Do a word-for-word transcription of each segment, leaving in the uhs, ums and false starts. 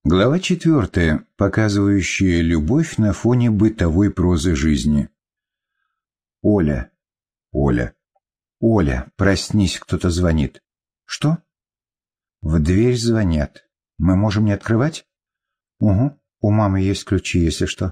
Глава четвертая, показывающая любовь на фоне бытовой прозы жизни. Оля, Оля, Оля, проснись, кто-то звонит. Что? В дверь звонят. Мы можем не открывать? Угу, у мамы есть ключи, если что.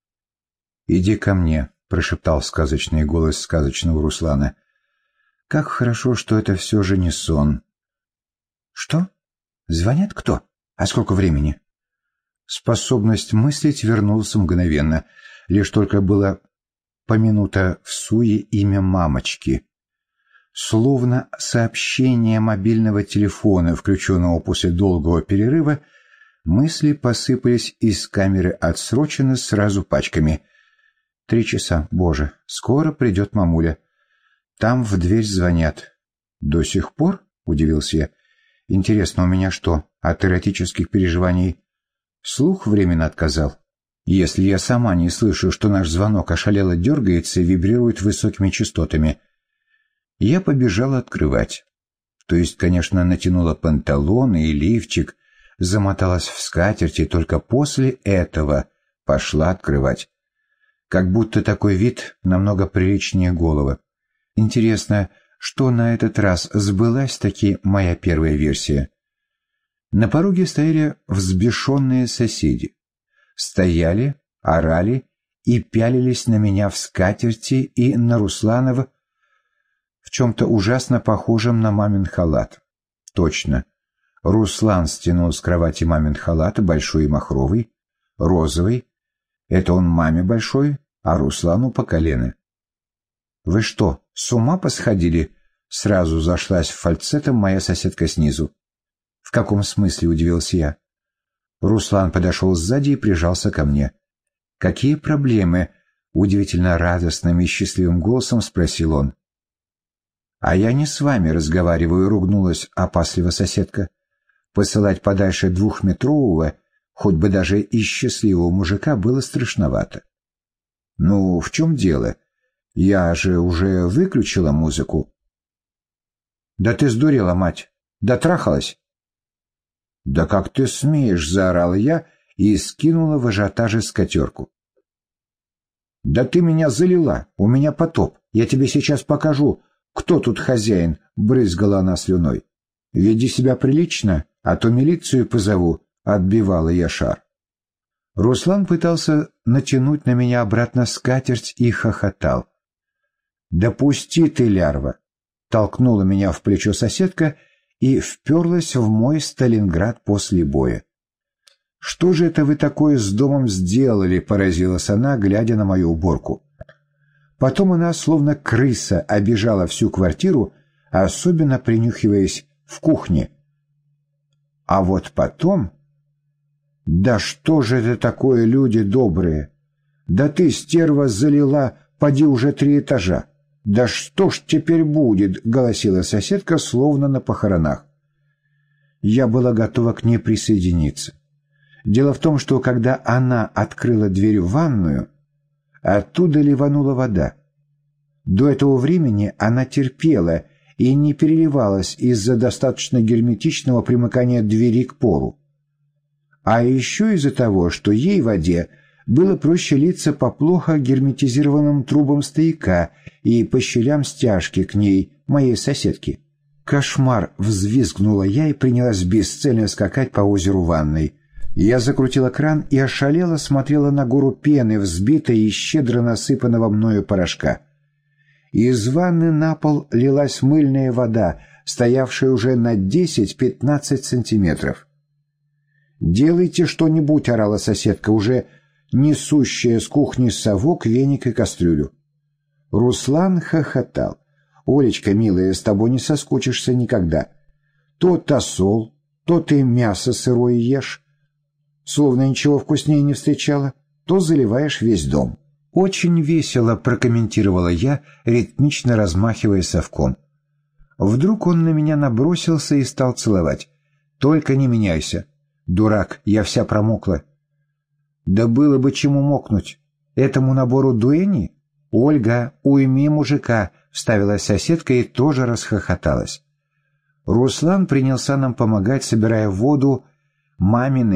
Иди ко мне, прошептал сказочный голос сказочного Руслана. Как хорошо, что это все же не сон. Что? Звонят кто? А сколько времени? Способность мыслить вернулась мгновенно. Лишь только было помянуто в суе имя мамочки. Словно сообщение мобильного телефона, включенного после долгого перерыва, мысли посыпались из камеры отсроченно сразу пачками. Три часа, боже, скоро придет мамуля. Там в дверь звонят. До сих пор? Удивился я. Интересно, у меня что, от эротических переживаний слух временно отказал? Если я сама не слышу, что наш звонок ошалело дергается и вибрирует высокими частотами. Я побежала открывать. То есть, конечно, натянула панталоны и лифчик, замоталась в скатерть и только после этого пошла открывать. Как будто такой вид намного приличнее головы. Интересно, что на этот раз сбылась-таки моя первая версия. На пороге стояли взбешенные соседи. Стояли, орали и пялились на меня в скатерти и на Русланова в чем-то ужасно похожем на мамин халат. Точно. Руслан стянул с кровати мамин халат, большой и махровый, розовый. Это он маме большой, а Руслану по колено. «Вы что, с ума посходили?» Сразу зашлась фальцетом моя соседка снизу. «В каком смысле?» — удивился я. Руслан подошел сзади и прижался ко мне. «Какие проблемы?» — удивительно радостным и счастливым голосом спросил он. «А я не с вами разговариваю», — ругнулась опасливо соседка. Посылать подальше двухметрового, хоть бы даже и счастливого мужика, было страшновато. «Ну, в чем дело? Я же уже выключила музыку». «Да ты сдурела, мать! Дотрахалась?» «Да как ты смеешь!» — заорала я и скинула в ажиотаже скатерку. «Да ты меня залила! У меня потоп! Я тебе сейчас покажу, кто тут хозяин!» — брызгала она слюной. «Веди себя прилично, а то милицию позову!» — отбивала я шар. Руслан пытался натянуть на меня обратно скатерть и хохотал. «Да пусти ты, лярва!» — толкнула меня в плечо соседка и вперлась в мой Сталинград после боя. «Что же это вы такое с домом сделали?» — поразилась она, глядя на мою уборку. Потом она, словно крыса, обижала всю квартиру, особенно принюхиваясь в кухне. А вот потом... «Да что же это такое, люди добрые? Да ты, стерва, залила, поди уже три этажа. Да что ж теперь будет?» — голосила соседка, словно на похоронах. Я была готова к ней присоединиться. Дело в том, что когда она открыла дверь в ванную, оттуда ливанула вода. До этого времени она терпела и не переливалась из-за достаточно герметичного примыкания двери к полу. А еще из-за того, что ей, воде, было проще литься по плохо герметизированным трубам стояка и по щелям стяжки к ней, моей соседке. «Кошмар!» — взвизгнула я и принялась бесцельно скакать по озеру ванной. Я закрутила кран и ошалело смотрела на гору пены, взбитой и щедро насыпанного мною порошка. Из ванны на пол лилась мыльная вода, стоявшая уже на десять-пятнадцать сантиметров. «Делайте что-нибудь!» — орала соседка, уже несущая с кухни совок, веник и кастрюлю. Руслан хохотал. «Олечка, милая, с тобой не соскучишься никогда. То тосол, то ты мясо сырое ешь, словно ничего вкуснее не встречала, то заливаешь весь дом». «Очень весело», — прокомментировала я, ритмично размахивая совком. Вдруг он на меня набросился и стал целовать. «Только не меняйся. Дурак, я вся промокла». «Да было бы чему мокнуть. Этому набору дуэни?» «Ольга, уйми мужика», — вставила соседка и тоже расхохоталась. Руслан принялся нам помогать, собирая воду маминым,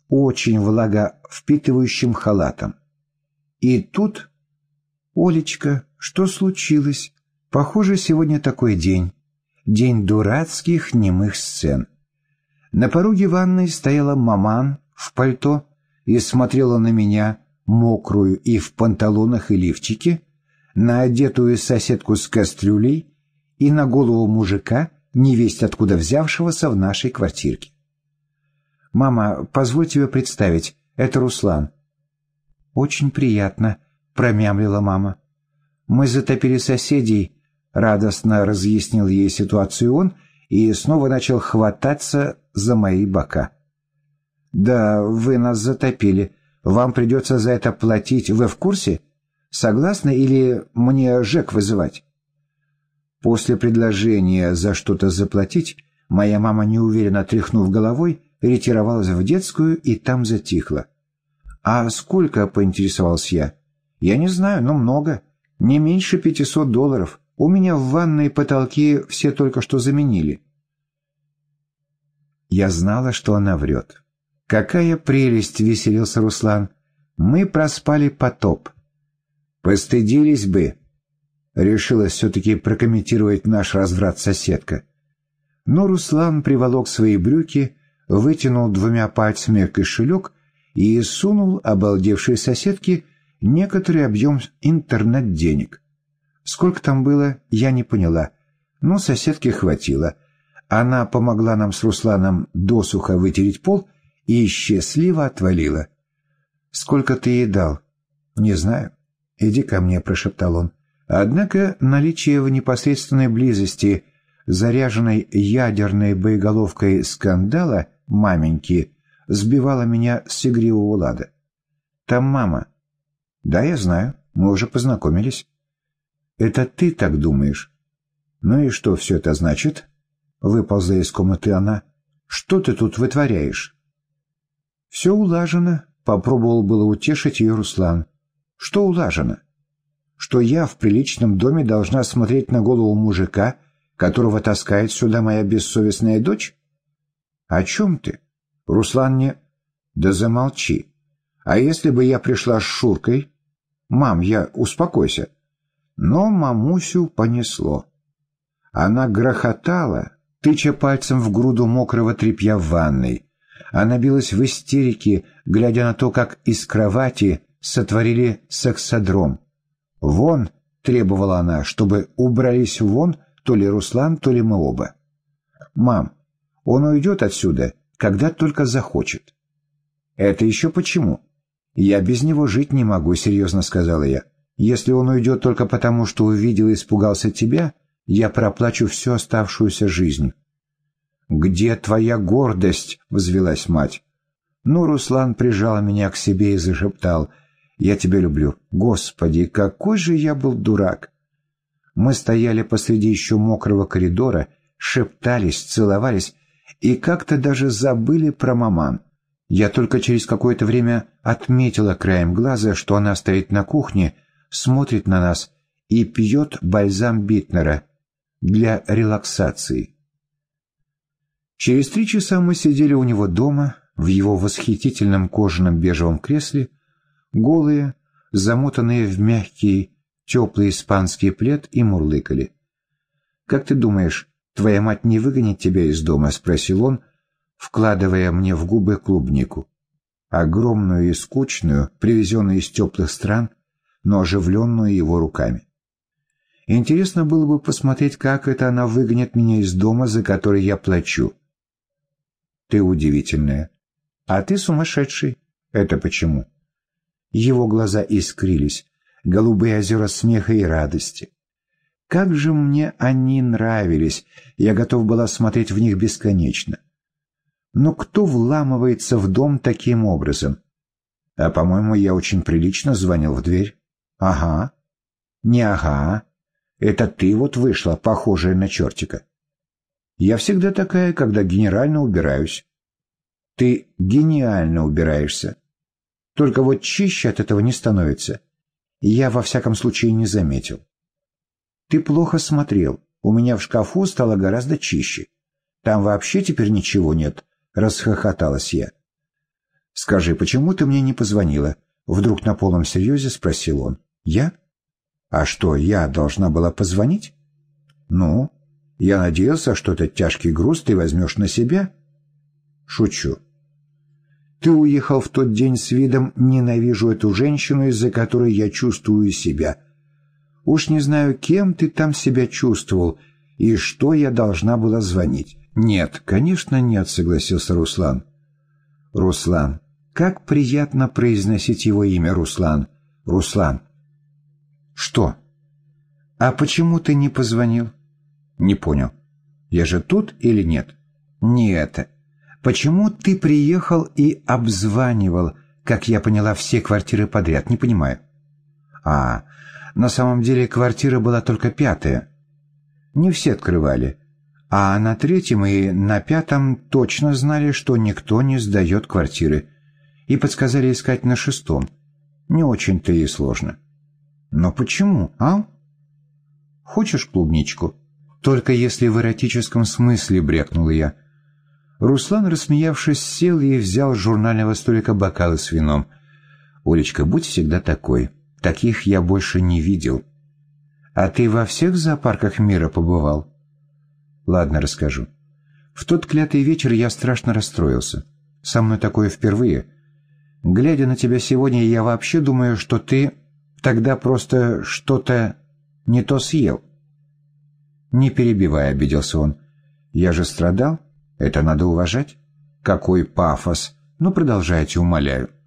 очень влаговпитывающим халатом. И тут... «Олечка, что случилось? Похоже, сегодня такой день. День дурацких немых сцен». На пороге ванной стояла маман в пальто и смотрела на меня, мокрую и в панталонах и лифчике, на одетую соседку с кастрюлей и на голову мужика, невесть откуда взявшегося в нашей квартирке. «Мама, позволь тебе представить, это Руслан». «Очень приятно», — промямлила мама. «Мы затопили соседей», — радостно разъяснил ей ситуацию он и снова начал хвататься за мои бока. «Да, вы нас затопили. Вам придется за это платить. Вы в курсе? Согласны или мне ЖЭК вызывать?» После предложения за что-то заплатить, моя мама, неуверенно тряхнув головой, ретировалась в детскую и там затихла. «А сколько?» — поинтересовался я. «Я не знаю, но много. Не меньше пятисот долларов. У меня в ванной потолки все только что заменили». Я знала, что она врет. «Какая прелесть!» — веселился Руслан. «Мы проспали потоп». «Постыдились бы!» — решилась все-таки прокомментировать наш разврат соседка. Но Руслан приволок свои брюки, вытянул двумя пальцами кошелек и сунул обалдевшей соседке некоторый объем интернет-денег. Сколько там было, я не поняла, но соседке хватило. Она помогла нам с Русланом досуха вытереть пол и счастливо отвалила. «Сколько ты ей дал?» «Не знаю». «Иди ко мне», — прошептал он. Однако наличие в непосредственной близости заряженной ядерной боеголовкой скандала маменьки сбивало меня с игривого лада. «Там мама». «Да, я знаю. Мы уже познакомились». «Это ты так думаешь?» «Ну и что все это значит?» Выползла из комнаты она. «Что ты тут вытворяешь?» «Все улажено», — попробовал было утешить ее Руслан. «Что улажено?» «Что я в приличном доме должна смотреть на голову мужика, которого таскает сюда моя бессовестная дочь?» «О чем ты?» Руслан не... «Да замолчи. А если бы я пришла с Шуркой?» «Мам, я... Успокойся». Но мамусю понесло. Она грохотала, тыча пальцем в груду мокрого тряпья в ванной. Она билась в истерике, глядя на то, как из кровати сотворили сексодром. «Вон!» — требовала она, чтобы убрались вон то ли Руслан, то ли мы оба. «Мам, он уйдет отсюда, когда только захочет». «Это еще почему?» «Я без него жить не могу», — серьезно сказала я. «Если он уйдет только потому, что увидел и испугался тебя, я проплачу всю оставшуюся жизнь». «Где твоя гордость?» — взвилась мать. Но Руслан прижал меня к себе и зашептал: «Я тебя люблю. Господи, какой же я был дурак!» Мы стояли посреди еще мокрого коридора, шептались, целовались и как-то даже забыли про маман. Я только через какое-то время отметила краем глаза, что она стоит на кухне, смотрит на нас и пьет бальзам Битнера для релаксации. Через три часа мы сидели у него дома, в его восхитительном кожаном бежевом кресле, голые, замотанные в мягкий, теплый испанский плед, и мурлыкали. «Как ты думаешь, твоя мать не выгонит тебя из дома?» — спросил он, вкладывая мне в губы клубнику. Огромную и скучную, привезенную из теплых стран, но оживленную его руками. Интересно было бы посмотреть, как это она выгонит меня из дома, за который я плачу. «Ты удивительная. А ты сумасшедший. Это почему?» Его глаза искрились, голубые озера смеха и радости. Как же мне они нравились, я готов была смотреть в них бесконечно. Но кто вламывается в дом таким образом? А, по-моему, я очень прилично звонил в дверь. Ага. Не ага. Это ты вот вышла, похожая на чертика. Я всегда такая, когда генерально убираюсь. Ты гениально убираешься. Только вот чище от этого не становится. Я, во всяком случае, не заметил. Ты плохо смотрел. У меня в шкафу стало гораздо чище. Там вообще теперь ничего нет, — расхохоталась я. «Скажи, почему ты мне не позвонила?» Вдруг на полном серьезе спросил он. «Я? А что, я должна была позвонить?» «Ну, я надеялся, что этот тяжкий груз ты возьмешь на себя». «Шучу. Ты уехал в тот день с видом «ненавижу эту женщину, из-за которой я чувствую себя». Уж не знаю, кем ты там себя чувствовал, и что я должна была звонить». «Нет, конечно, нет», — согласился Руслан. «Руслан. Как приятно произносить его имя, Руслан. Руслан». «Что? А почему ты не позвонил?» «Не понял. Я же тут или нет?» «Не это. Почему ты приехал и обзванивал, как я поняла, все квартиры подряд? Не понимаю». «А, на самом деле квартира была только пятая. Не все открывали. А на третьем и на пятом точно знали, что никто не сдает квартиры. И подсказали искать на шестом. Не очень-то и сложно». «Но почему, а? Хочешь клубничку?» «Только если в эротическом смысле», — брякнула я. Руслан, рассмеявшись, сел и взял с журнального столика бокалы с вином. «Олечка, будь всегда такой. Таких я больше не видел». «А ты во всех зоопарках мира побывал?» «Ладно, расскажу. В тот клятый вечер я страшно расстроился. Со мной такое впервые. Глядя на тебя сегодня, я вообще думаю, что ты тогда просто что-то не то съел». «Не перебивай», — обиделся он. «Я же страдал. Это надо уважать». «Какой пафос! Ну, продолжайте, умоляю».